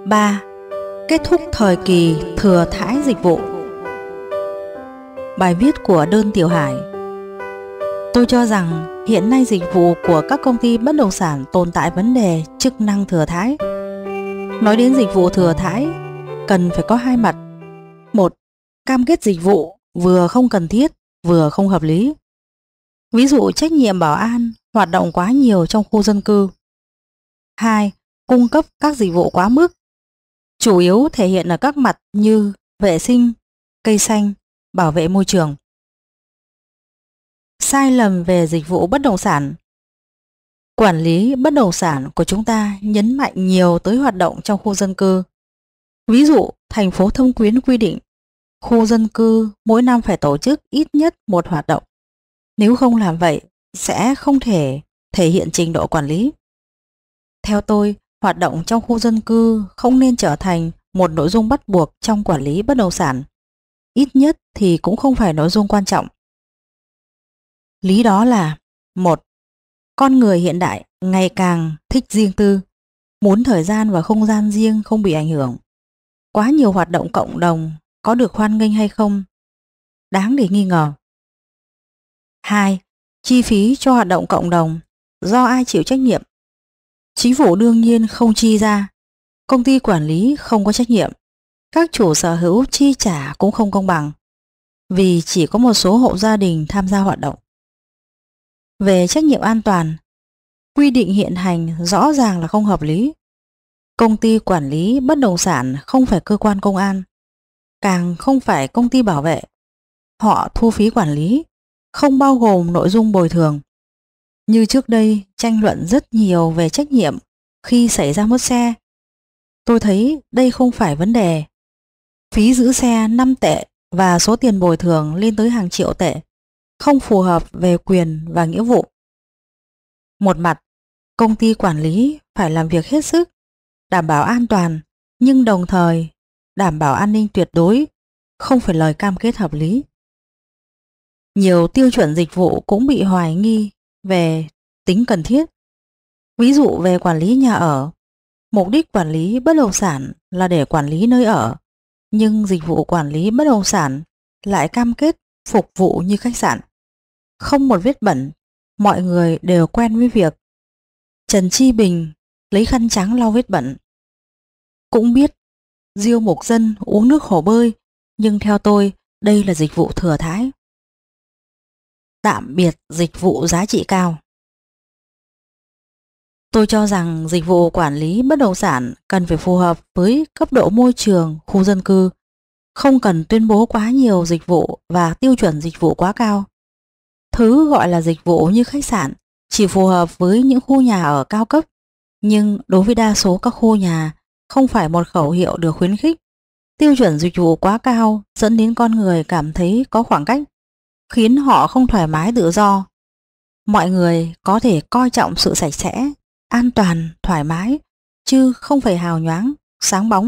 3. Kết thúc thời kỳ thừa thãi dịch vụ. Bài viết của Đơn Tiểu Hải. Tôi cho rằng hiện nay dịch vụ của các công ty bất động sản tồn tại vấn đề chức năng thừa thãi. Nói đến dịch vụ thừa thãi, cần phải có hai mặt. Một, cam kết dịch vụ vừa không cần thiết, vừa không hợp lý. Ví dụ trách nhiệm bảo an hoạt động quá nhiều trong khu dân cư. 2. Cung cấp các dịch vụ quá mức, chủ yếu thể hiện ở các mặt như vệ sinh, cây xanh, bảo vệ môi trường. Sai lầm về dịch vụ bất động sản. Quản lý bất động sản của chúng ta nhấn mạnh nhiều tới hoạt động trong khu dân cư. Ví dụ, thành phố Thâm Quyến quy định khu dân cư mỗi năm phải tổ chức ít nhất một hoạt động. Nếu không làm vậy, sẽ không thể hiện trình độ quản lý. Theo tôi, hoạt động trong khu dân cư không nên trở thành một nội dung bắt buộc trong quản lý bất động sản. Ít nhất thì cũng không phải nội dung quan trọng. Lý đó là: 1. Con người hiện đại ngày càng thích riêng tư, muốn thời gian và không gian riêng không bị ảnh hưởng. Quá nhiều hoạt động cộng đồng có được hoan nghênh hay không? Đáng để nghi ngờ. 2. Chi phí cho hoạt động cộng đồng do ai chịu trách nhiệm? Chính phủ đương nhiên không chi ra, công ty quản lý không có trách nhiệm, các chủ sở hữu chi trả cũng không công bằng, vì chỉ có một số hộ gia đình tham gia hoạt động. Về trách nhiệm an toàn, quy định hiện hành rõ ràng là không hợp lý. Công ty quản lý bất động sản không phải cơ quan công an, càng không phải công ty bảo vệ. Họ thu phí quản lý, không bao gồm nội dung bồi thường. Như trước đây tranh luận rất nhiều về trách nhiệm khi xảy ra mất xe. Tôi thấy đây không phải vấn đề. Phí giữ xe 5 tệ và số tiền bồi thường lên tới hàng triệu tệ, không phù hợp về quyền và nghĩa vụ. Một mặt, công ty quản lý phải làm việc hết sức, đảm bảo an toàn, nhưng đồng thời đảm bảo an ninh tuyệt đối, không phải lời cam kết hợp lý. Nhiều tiêu chuẩn dịch vụ cũng bị hoài nghi về tính cần thiết. Ví dụ về quản lý nhà ở, mục đích quản lý bất động sản là để quản lý nơi ở, nhưng dịch vụ quản lý bất động sản lại cam kết phục vụ như khách sạn. Không một vết bẩn, mọi người đều quen với việc Trần Chi Bình lấy khăn trắng lau vết bẩn. Cũng biết Diêu Mục Dân uống nước hồ bơi, nhưng theo tôi đây là dịch vụ thừa thãi. Tạm biệt dịch vụ giá trị cao. Tôi cho rằng dịch vụ quản lý bất động sản cần phải phù hợp với cấp độ môi trường khu dân cư, không cần tuyên bố quá nhiều dịch vụ và tiêu chuẩn dịch vụ quá cao. Thứ gọi là dịch vụ như khách sạn chỉ phù hợp với những khu nhà ở cao cấp, nhưng đối với đa số các khu nhà không phải một khẩu hiệu được khuyến khích. Tiêu chuẩn dịch vụ quá cao dẫn đến con người cảm thấy có khoảng cách, khiến họ không thoải mái tự do. Mọi người có thể coi trọng sự sạch sẽ, an toàn, thoải mái, chứ không phải hào nhoáng, sáng bóng.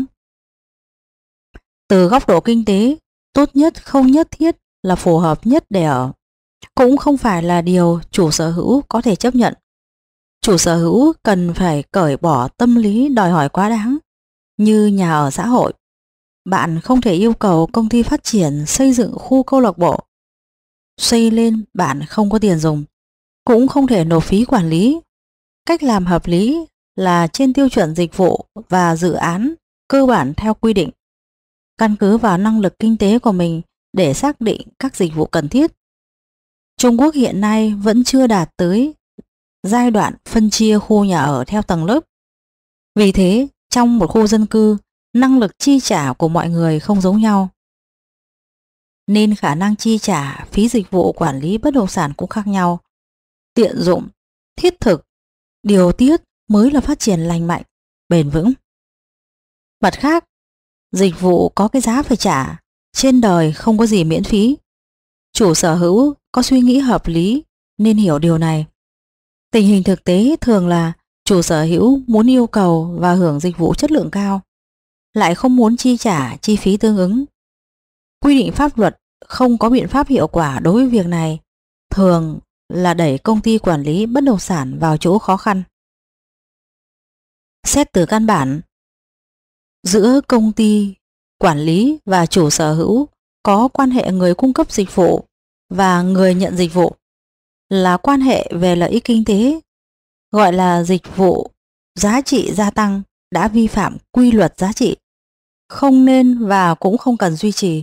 Từ góc độ kinh tế, tốt nhất không nhất thiết là phù hợp nhất để ở, cũng không phải là điều chủ sở hữu có thể chấp nhận. Chủ sở hữu cần phải cởi bỏ tâm lý đòi hỏi quá đáng. Như nhà ở xã hội, bạn không thể yêu cầu công ty phát triển xây dựng khu câu lạc bộ. Xây lên bạn không có tiền dùng, cũng không thể nộp phí quản lý. Cách làm hợp lý là trên tiêu chuẩn dịch vụ và dự án cơ bản theo quy định, căn cứ vào năng lực kinh tế của mình để xác định các dịch vụ cần thiết. Trung Quốc hiện nay vẫn chưa đạt tới giai đoạn phân chia khu nhà ở theo tầng lớp. Vì thế, trong một khu dân cư, năng lực chi trả của mọi người không giống nhau, nên khả năng chi trả phí dịch vụ quản lý bất động sản cũng khác nhau. Tiện dụng, thiết thực, điều tiết mới là phát triển lành mạnh, bền vững. Mặt khác, dịch vụ có cái giá phải trả, trên đời không có gì miễn phí. Chủ sở hữu có suy nghĩ hợp lý nên hiểu điều này. Tình hình thực tế thường là chủ sở hữu muốn yêu cầu và hưởng dịch vụ chất lượng cao, lại không muốn chi trả chi phí tương ứng. Quy định pháp luật không có biện pháp hiệu quả đối với việc này, thường là đẩy công ty quản lý bất động sản vào chỗ khó khăn. Xét từ căn bản, Giữa công ty, quản lý và chủ sở hữu có quan hệ người cung cấp dịch vụ và người nhận dịch vụ, là quan hệ về lợi ích kinh tế, gọi là dịch vụ giá trị gia tăng, đã vi phạm quy luật giá trị, không nên và cũng không cần duy trì.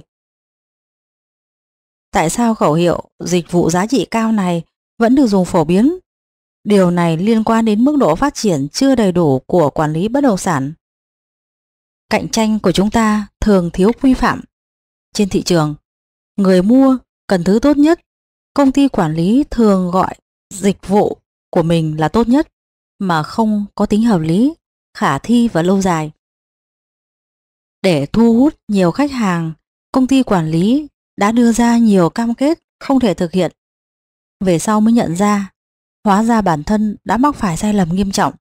Tại sao khẩu hiệu dịch vụ giá trị cao này vẫn được dùng phổ biến? Điều này liên quan đến mức độ phát triển chưa đầy đủ của quản lý bất động sản. Cạnh tranh của chúng ta thường thiếu quy phạm. Trên thị trường, người mua cần thứ tốt nhất. Công ty quản lý thường gọi dịch vụ của mình là tốt nhất mà không có tính hợp lý, khả thi và lâu dài. Để thu hút nhiều khách hàng, công ty quản lý đã đưa ra nhiều cam kết không thể thực hiện. Về sau mới nhận ra, hóa ra bản thân đã mắc phải sai lầm nghiêm trọng.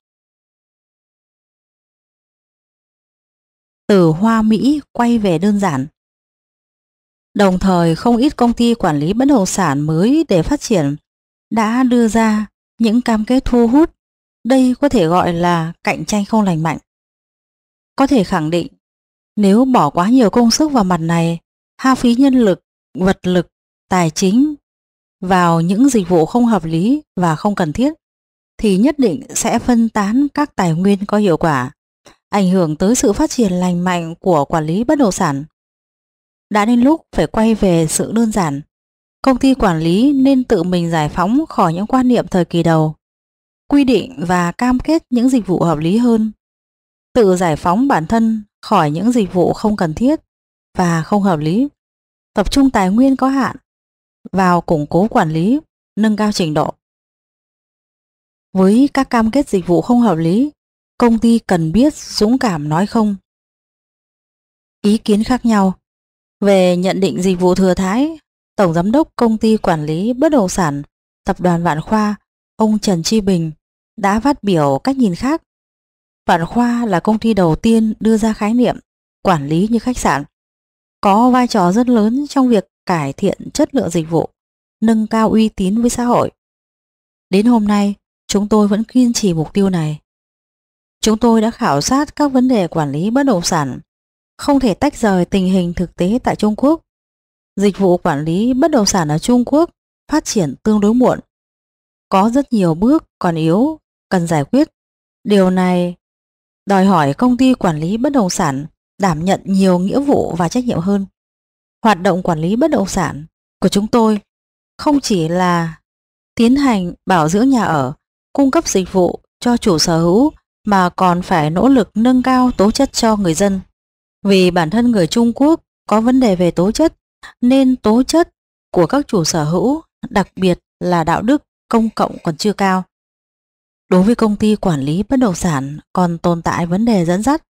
Từ hoa mỹ quay về đơn giản. Đồng thời, không ít công ty quản lý bất động sản mới để phát triển đã đưa ra những cam kết thu hút. Đây có thể gọi là cạnh tranh không lành mạnh. Có thể khẳng định, nếu bỏ quá nhiều công sức vào mặt này, hao phí nhân lực, vật lực, tài chính vào những dịch vụ không hợp lý và không cần thiết, thì nhất định sẽ phân tán các tài nguyên có hiệu quả, ảnh hưởng tới sự phát triển lành mạnh của quản lý bất động sản. Đã đến lúc phải quay về sự đơn giản. Công ty quản lý nên tự mình giải phóng khỏi những quan niệm thời kỳ đầu, quy định và cam kết những dịch vụ hợp lý hơn, tự giải phóng bản thân khỏi những dịch vụ không cần thiết và không hợp lý, tập trung tài nguyên có hạn vào củng cố quản lý, nâng cao trình độ. Với các cam kết dịch vụ không hợp lý, công ty cần biết dũng cảm nói không. Ý kiến khác nhau về nhận định dịch vụ thừa thãi, Tổng Giám đốc Công ty Quản lý Bất động sản Tập đoàn Vạn Khoa, ông Trần Chi Bình đã phát biểu cách nhìn khác. Vạn Khoa là công ty đầu tiên đưa ra khái niệm quản lý như khách sạn, có vai trò rất lớn trong việc cải thiện chất lượng dịch vụ, nâng cao uy tín với xã hội. Đến hôm nay, chúng tôi vẫn kiên trì mục tiêu này. Chúng tôi đã khảo sát các vấn đề quản lý bất động sản, không thể tách rời tình hình thực tế tại Trung Quốc. Dịch vụ quản lý bất động sản ở Trung Quốc phát triển tương đối muộn. Có rất nhiều bước còn yếu, cần giải quyết. Điều này đòi hỏi công ty quản lý bất động sản đảm nhận nhiều nghĩa vụ và trách nhiệm hơn. Hoạt động quản lý bất động sản của chúng tôi không chỉ là tiến hành bảo dưỡng nhà ở, cung cấp dịch vụ cho chủ sở hữu, mà còn phải nỗ lực nâng cao tố chất cho người dân. Vì bản thân người Trung Quốc có vấn đề về tố chất, nên tố chất của các chủ sở hữu, đặc biệt là đạo đức công cộng còn chưa cao. Đối với công ty quản lý bất động sản còn tồn tại vấn đề dẫn dắt.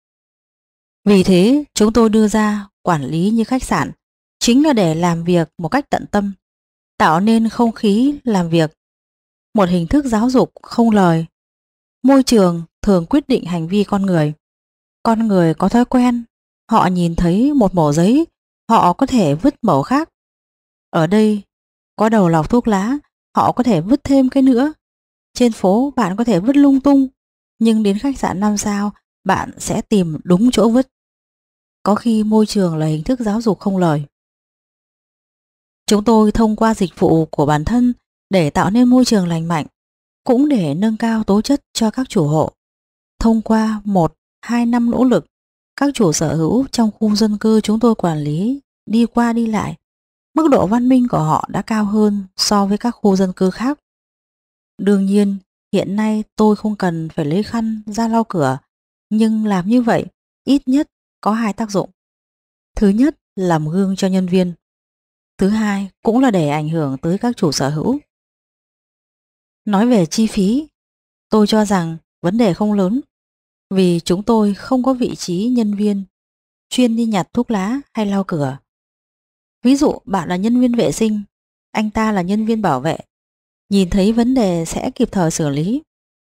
Vì thế, chúng tôi đưa ra quản lý như khách sạn, chính là để làm việc một cách tận tâm, tạo nên không khí làm việc, một hình thức giáo dục không lời. Môi trường thường quyết định hành vi con người. Con người có thói quen, họ nhìn thấy một mẩu giấy, họ có thể vứt mẩu khác. Ở đây có đầu lọc thuốc lá, họ có thể vứt thêm cái nữa. Trên phố bạn có thể vứt lung tung, nhưng đến khách sạn 5 sao bạn sẽ tìm đúng chỗ vứt. Có khi môi trường là hình thức giáo dục không lời. Chúng tôi thông qua dịch vụ của bản thân để tạo nên môi trường lành mạnh, cũng để nâng cao tố chất cho các chủ hộ. Thông qua 1-2 năm nỗ lực, các chủ sở hữu trong khu dân cư chúng tôi quản lý đi qua đi lại, mức độ văn minh của họ đã cao hơn so với các khu dân cư khác. Đương nhiên, hiện nay tôi không cần phải lấy khăn ra lau cửa, nhưng làm như vậy ít nhất có 2 tác dụng. Thứ nhất, làm gương cho nhân viên. Thứ hai, cũng là để ảnh hưởng tới các chủ sở hữu. Nói về chi phí, tôi cho rằng vấn đề không lớn, vì chúng tôi không có vị trí nhân viên chuyên đi nhặt thuốc lá hay lau cửa. Ví dụ bạn là nhân viên vệ sinh, anh ta là nhân viên bảo vệ, nhìn thấy vấn đề sẽ kịp thời xử lý.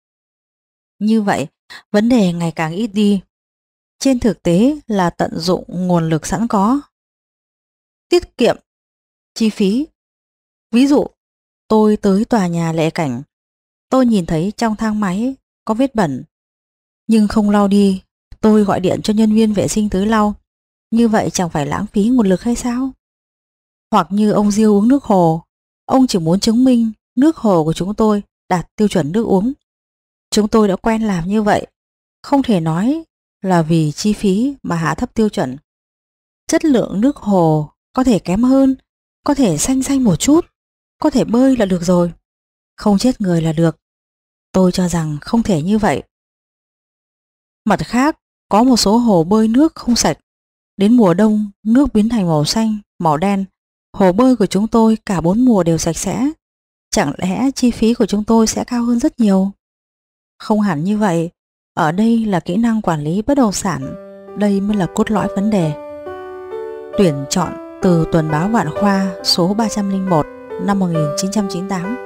Như vậy, vấn đề ngày càng ít đi. Trên thực tế là tận dụng nguồn lực sẵn có, tiết kiệm chi phí. Ví dụ, tôi tới tòa nhà Lệ Cảnh, tôi nhìn thấy trong thang máy có vết bẩn, nhưng không lau đi, Tôi gọi điện cho nhân viên vệ sinh tưới lau, như vậy chẳng phải lãng phí nguồn lực hay sao? Hoặc như ông Diêu uống nước hồ, ông chỉ muốn chứng minh nước hồ của chúng tôi đạt tiêu chuẩn nước uống. Chúng tôi đã quen làm như vậy, không thể nói là vì chi phí mà hạ thấp tiêu chuẩn. Chất lượng nước hồ có thể kém hơn, có thể xanh xanh một chút, có thể bơi là được rồi, không chết người là được. Tôi cho rằng không thể như vậy. Mặt khác, có một số hồ bơi nước không sạch. Đến mùa đông, nước biến thành màu xanh, màu đen. Hồ bơi của chúng tôi cả 4 mùa đều sạch sẽ. Chẳng lẽ chi phí của chúng tôi sẽ cao hơn rất nhiều? Không hẳn như vậy. Ở đây là kỹ năng quản lý bất động sản. Đây mới là cốt lõi vấn đề. Tuyển chọn từ Tuần báo Vạn Khoa số 301 năm 1998.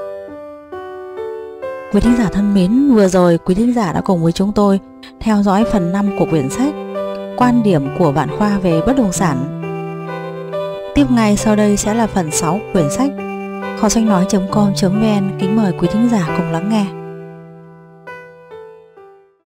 Quý thính giả thân mến, vừa rồi quý thính giả đã cùng với chúng tôi theo dõi phần 5 của quyển sách Quan điểm của Vạn Khoa về bất động sản. Tiếp ngay sau đây sẽ là phần 6 của quyển sách. Kho sách nói.com.vn kính mời quý thính giả cùng lắng nghe.